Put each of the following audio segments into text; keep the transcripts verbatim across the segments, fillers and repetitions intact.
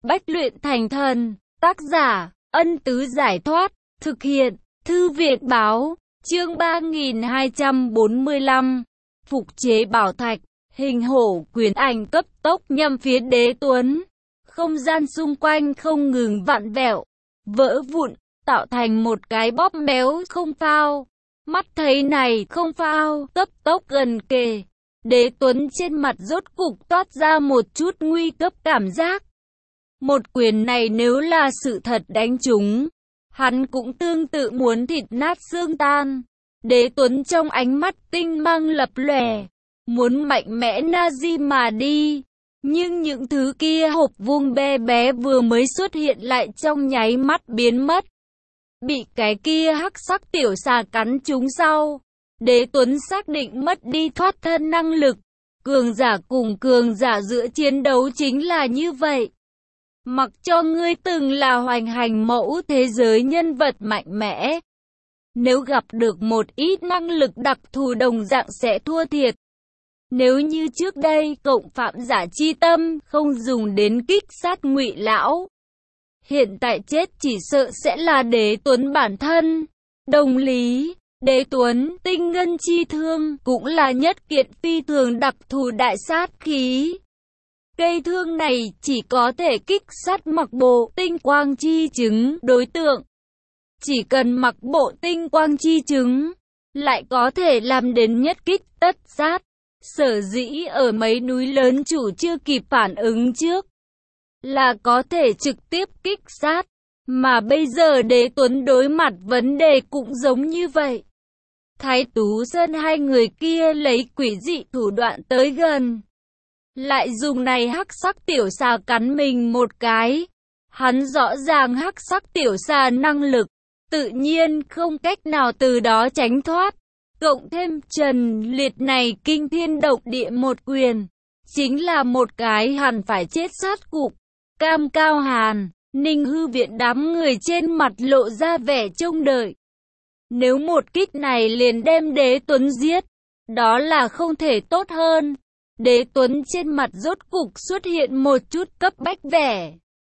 bách luyện thành thần. Tác giả, Ân Tứ Giải Thoát. Thực hiện, Thư viện Báo. Chương ba nghìn hai trăm bốn mươi lăm. Phục chế bảo thạch. Hình hổ quyền ảnh cấp tốc nhằm phía Đế Tuấn. Không gian xung quanh không ngừng vặn vẹo, vỡ vụn, tạo thành một cái bóp méo không phao. Mắt thấy này không phao, cấp tốc gần kề. Đế Tuấn trên mặt rốt cục toát ra một chút nguy cấp cảm giác. Một quyền này nếu là sự thật đánh trúng, hắn cũng tương tự muốn thịt nát xương tan. Đế Tuấn trong ánh mắt tinh mang lập lòe, muốn mạnh mẽ Nazi mà đi. Nhưng những thứ kia hộp vuông bé bé vừa mới xuất hiện lại trong nháy mắt biến mất. Bị cái kia hắc sắc tiểu xà cắn trúng sau, Đế Tuấn xác định mất đi thoát thân năng lực. Cường giả cùng cường giả giữa chiến đấu chính là như vậy. Mặc cho ngươi từng là hoành hành mẫu thế giới nhân vật mạnh mẽ, nếu gặp được một ít năng lực đặc thù đồng dạng sẽ thua thiệt. Nếu như trước đây cộng phạm giả chi tâm không dùng đến kích sát Ngụy lão, hiện tại chết chỉ sợ sẽ là Đế Tuấn bản thân. Đồng lý, Đế Tuấn tinh ngân chi thương cũng là nhất kiện phi thường đặc thù đại sát khí. Cây thương này chỉ có thể kích sát mặc bộ tinh quang chi chứng đối tượng. Chỉ cần mặc bộ tinh quang chi chứng, lại có thể làm đến nhất kích tất sát. Sở dĩ ở mấy núi lớn chủ chưa kịp phản ứng trước, là có thể trực tiếp kích sát. Mà bây giờ Đế Tuấn đối mặt vấn đề cũng giống như vậy. Thái Tú Sơn hai người kia lấy quỷ dị thủ đoạn tới gần, lại dùng này hắc sắc tiểu xà cắn mình một cái. Hắn rõ ràng hắc sắc tiểu xà năng lực, tự nhiên không cách nào từ đó tránh thoát. Cộng thêm Trần Liệt này kinh thiên động địa một quyền, chính là một cái hẳn phải chết sát cục. Cam Cao Hàn, Ninh Hư Viện đám người trên mặt lộ ra vẻ trông đợi. Nếu một kích này liền đem Đế Tuấn giết, đó là không thể tốt hơn. Đế Tuấn trên mặt rốt cục xuất hiện một chút cấp bách vẻ.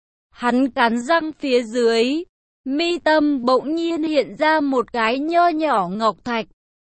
Hắn cắn răng phía dưới, mi tâm bỗng nhiên hiện ra một cái nho nhỏ ngọc thạch.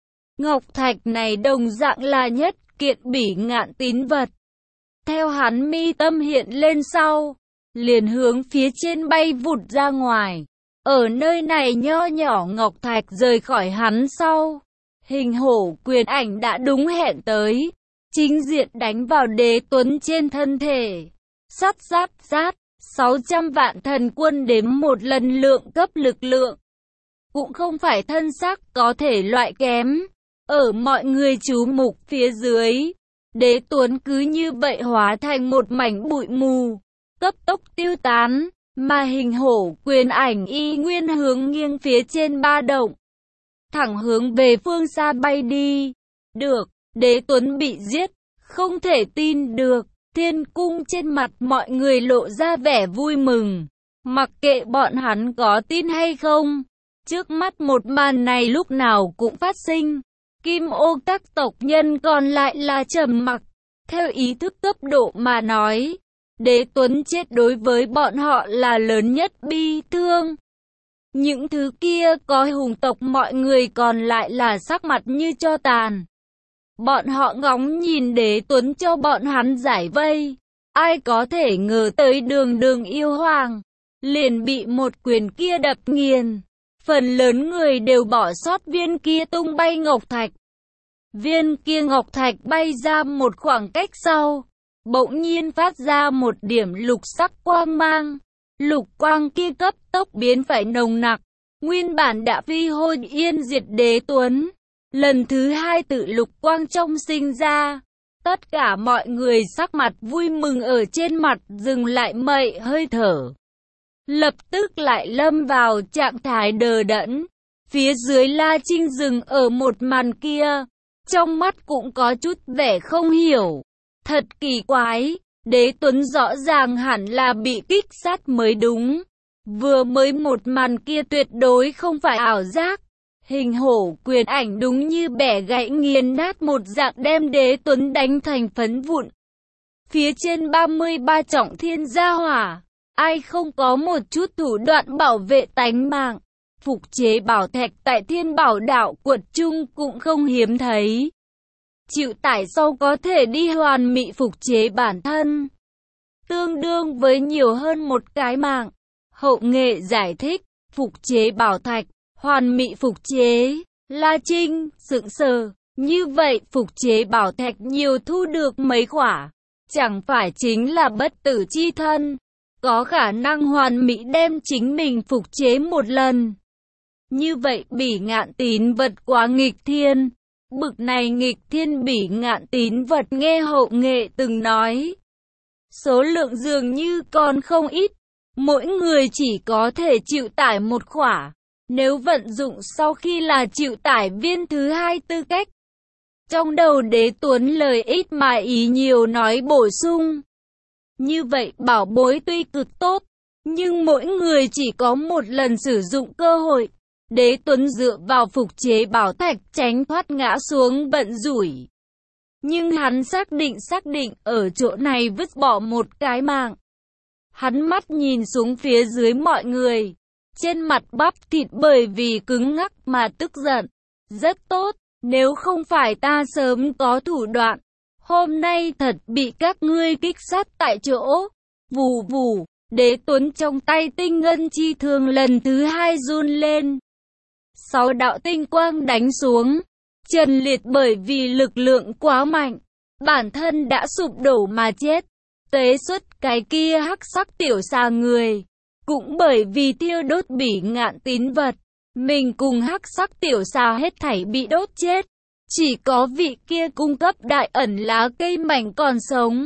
Ngọc thạch này đồng dạng là nhất kiện bỉ ngạn tín vật. Theo hắn mi tâm hiện lên sau, liền hướng phía trên bay vụt ra ngoài. Ở nơi này nho nhỏ ngọc thạch rời khỏi hắn sau, hình hổ quyền ảnh đã đúng hẹn tới, chính diện đánh vào Đế Tuấn trên thân thể. Sắt sắt sát, sáu trăm vạn thần quân đếm một lần lượng cấp lực lượng. Cũng không phải thân xác có thể loại kém. Ở mọi người chú mục phía dưới, Đế Tuấn cứ như vậy hóa thành một mảnh bụi mù, cấp tốc tiêu tán, mà hình hổ quyền ảnh y nguyên hướng nghiêng phía trên ba động, thẳng hướng về phương xa bay đi. Được, Đế Tuấn bị giết, không thể tin được. Thiên cung trên mặt mọi người lộ ra vẻ vui mừng, mặc kệ bọn hắn có tin hay không. Trước mắt một màn này lúc nào cũng phát sinh. Kim ô các tộc nhân còn lại là trầm mặc. Theo ý thức cấp độ mà nói, Đế Tuấn chết đối với bọn họ là lớn nhất bi thương. Những thứ kia có hùng tộc mọi người còn lại là sắc mặt như tro tàn. Bọn họ ngóng nhìn Đế Tuấn cho bọn hắn giải vây. Ai có thể ngờ tới đường đường yêu hoàng, liền bị một quyền kia đập nghiền. Phần lớn người đều bỏ sót viên kia tung bay ngọc thạch. Viên kia ngọc thạch bay ra một khoảng cách sau, bỗng nhiên phát ra một điểm lục sắc quang mang. Lục quang kia cấp tốc biến phải nồng nặc. Nguyên bản đã phi hôi yên diệt Đế Tuấn, lần thứ hai tự lục quang trong sinh ra. Tất cả mọi người sắc mặt vui mừng ở trên mặt dừng lại mậy hơi thở. Lập tức lại lâm vào trạng thái đờ đẫn. Phía dưới La Trinh dừng ở một màn kia, trong mắt cũng có chút vẻ không hiểu. Thật kỳ quái, Đế Tuấn rõ ràng hẳn là bị kích sát mới đúng. Vừa mới một màn kia tuyệt đối không phải ảo giác. Hình hổ quyền ảnh đúng như bẻ gãy nghiền nát một dạng đem Đế Tuấn đánh thành phấn vụn. Phía trên ba mươi ba trọng thiên gia hỏa, ai không có một chút thủ đoạn bảo vệ tánh mạng. Phục chế bảo thạch tại Thiên Bảo Đạo Quật Trung cũng không hiếm thấy. Chịu tải sau có thể đi hoàn mỹ phục chế bản thân, tương đương với nhiều hơn một cái mạng. Hậu nghệ giải thích, phục chế bảo thạch, hoàn mỹ phục chế. La Trinh sững sờ, như vậy phục chế bảo thạch nhiều thu được mấy quả, chẳng phải chính là bất tử chi thân, có khả năng hoàn mỹ đem chính mình phục chế một lần. Như vậy Bỉ Ngạn Tín Vật quá nghịch thiên. Bực này nghịch thiên Bỉ Ngạn Tín Vật nghe hậu nghệ từng nói, số lượng dường như còn không ít, mỗi người chỉ có thể chịu tải một khỏa. Nếu vận dụng sau khi là chịu tải viên thứ hai tư cách. Trong đầu Đế Tuấn lời ít mà ý nhiều nói bổ sung. Như vậy bảo bối tuy cực tốt, nhưng mỗi người chỉ có một lần sử dụng cơ hội. Đế Tuấn dựa vào phục chế bảo thạch tránh thoát ngã xuống vận rủi. Nhưng hắn xác định xác định ở chỗ này vứt bỏ một cái mạng. Hắn mắt nhìn xuống phía dưới mọi người. Trên mặt bắp thịt bởi vì cứng ngắc mà tức giận. Rất tốt, nếu không phải ta sớm có thủ đoạn, hôm nay thật bị các ngươi kích sát tại chỗ. Vù vù, Đế Tuấn trong tay tinh ngân chi thương lần thứ hai run lên. Sáu đạo tinh quang đánh xuống. Trần Liệt bởi vì lực lượng quá mạnh, bản thân đã sụp đổ mà chết. Tế xuất cái kia hắc sắc tiểu xà người, cũng bởi vì thiêu đốt Bỉ Ngạn Tín Vật, mình cùng hắc sắc tiểu xà hết thảy bị đốt chết. Chỉ có vị kia cung cấp đại ẩn lá cây mảnh còn sống.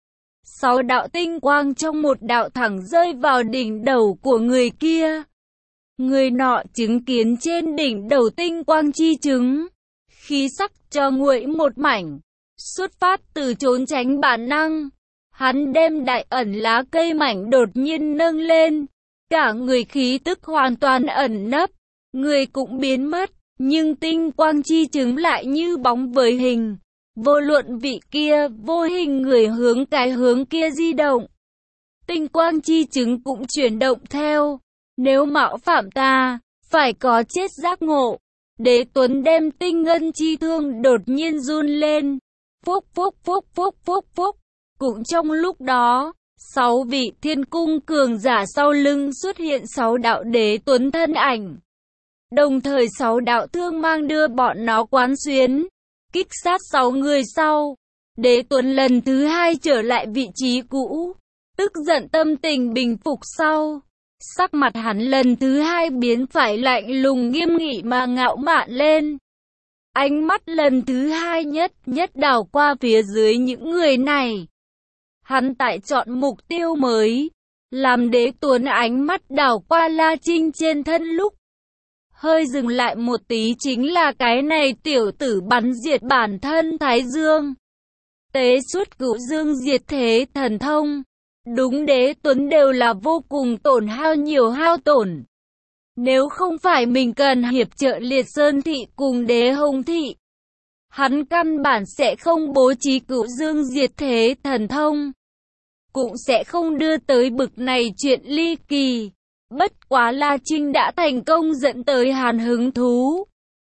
Sáu đạo tinh quang trong một đạo thẳng rơi vào đỉnh đầu của người kia. Người nọ chứng kiến trên đỉnh đầu tinh quang chi chứng, khí sắc cho nguội một mảnh, xuất phát từ trốn tránh bản năng. Hắn đem đại ẩn lá cây mảnh đột nhiên nâng lên, cả người khí tức hoàn toàn ẩn nấp, người cũng biến mất, nhưng tinh quang chi chứng lại như bóng với hình. Vô luận vị kia vô hình người hướng cái hướng kia di động, tinh quang chi chứng cũng chuyển động theo. Nếu mạo phạm ta, phải có chết giác ngộ. Đế Tuấn đem tinh ngân chi thương đột nhiên run lên. Phúc phúc phúc phúc phúc phúc. Cũng trong lúc đó, sáu vị thiên cung cường giả sau lưng xuất hiện sáu đạo Đế Tuấn thân ảnh. Đồng thời sáu đạo thương mang đưa bọn nó quán xuyến, kích sát sáu người sau. Đế Tuấn lần thứ hai trở lại vị trí cũ, tức giận tâm tình bình phục sau. Sắc mặt hắn lần thứ hai biến phải lạnh lùng nghiêm nghị mà ngạo mạn lên. Ánh mắt lần thứ hai nhất nhất đảo qua phía dưới những người này. Hắn tại chọn mục tiêu mới, làm Đế Tuấn ánh mắt đảo qua La Trinh trên thân lúc hơi dừng lại một tí chính là cái này tiểu tử bắn diệt bản thân Thái Dương. Tế xuất cửu dương diệt thế thần thông. Đúng Đế Tuấn đều là vô cùng tổn hao nhiều hao tổn. Nếu không phải mình cần hiệp trợ Liệt Sơn Thị cùng Đế Hồng Thị, hắn căn bản sẽ không bố trí cửu dương diệt thế thần thông, cũng sẽ không đưa tới bực này chuyện ly kỳ. Bất quá La Trinh đã thành công dẫn tới hắn hứng thú.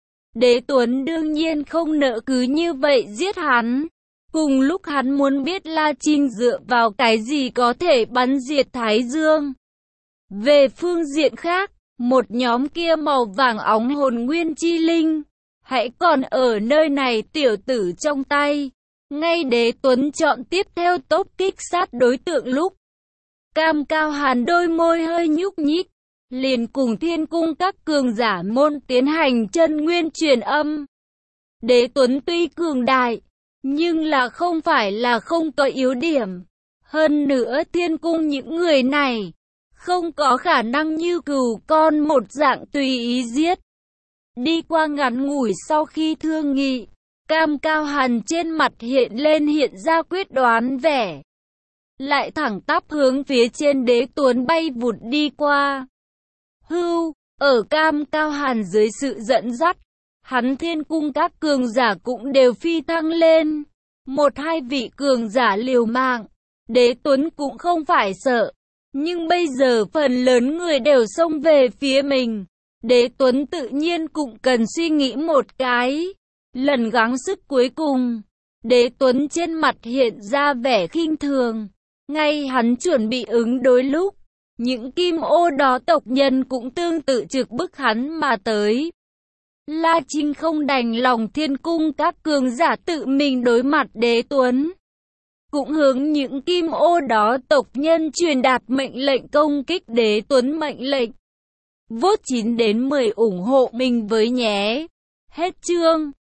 Đế Tuấn đương nhiên không nỡ cứ như vậy giết hắn. Cùng lúc hắn muốn biết La Trinh dựa vào cái gì có thể bắn diệt Thái Dương. Về phương diện khác, một nhóm kia màu vàng óng hồn nguyên chi linh, hãy còn ở nơi này tiểu tử trong tay. Ngay Đế Tuấn chọn tiếp theo tốc kích sát đối tượng lúc, Cam Cao Hàn đôi môi hơi nhúc nhích, liền cùng thiên cung các cường giả môn tiến hành chân nguyên truyền âm. Đế Tuấn tuy cường đại, nhưng là không phải là không có yếu điểm. Hơn nữa thiên cung những người này, không có khả năng như cừu con một dạng tùy ý giết. Đi qua ngắn ngủi sau khi thương nghị, Cam Cao Hàn trên mặt hiện lên hiện ra quyết đoán vẻ. Lại thẳng tắp hướng phía trên Đế Tuấn bay vụt đi qua. Hưu, ở Cam Cao Hàn dưới sự dẫn dắt, hắn thiên cung các cường giả cũng đều phi thăng lên. Một hai vị cường giả liều mạng, Đế Tuấn cũng không phải sợ. Nhưng bây giờ phần lớn người đều xông về phía mình. Đế Tuấn tự nhiên cũng cần suy nghĩ một cái. Lần gắng sức cuối cùng, Đế Tuấn trên mặt hiện ra vẻ khinh thường. Ngay hắn chuẩn bị ứng đối lúc, những kim ô đó tộc nhân cũng tương tự trực bức hắn mà tới. La Trinh không đành lòng thiên cung các cường giả tự mình đối mặt Đế Tuấn. Cũng hướng những kim ô đó tộc nhân truyền đạt mệnh lệnh công kích Đế Tuấn mệnh lệnh. Vote chín đến mười ủng hộ mình với nhé. Hết chương.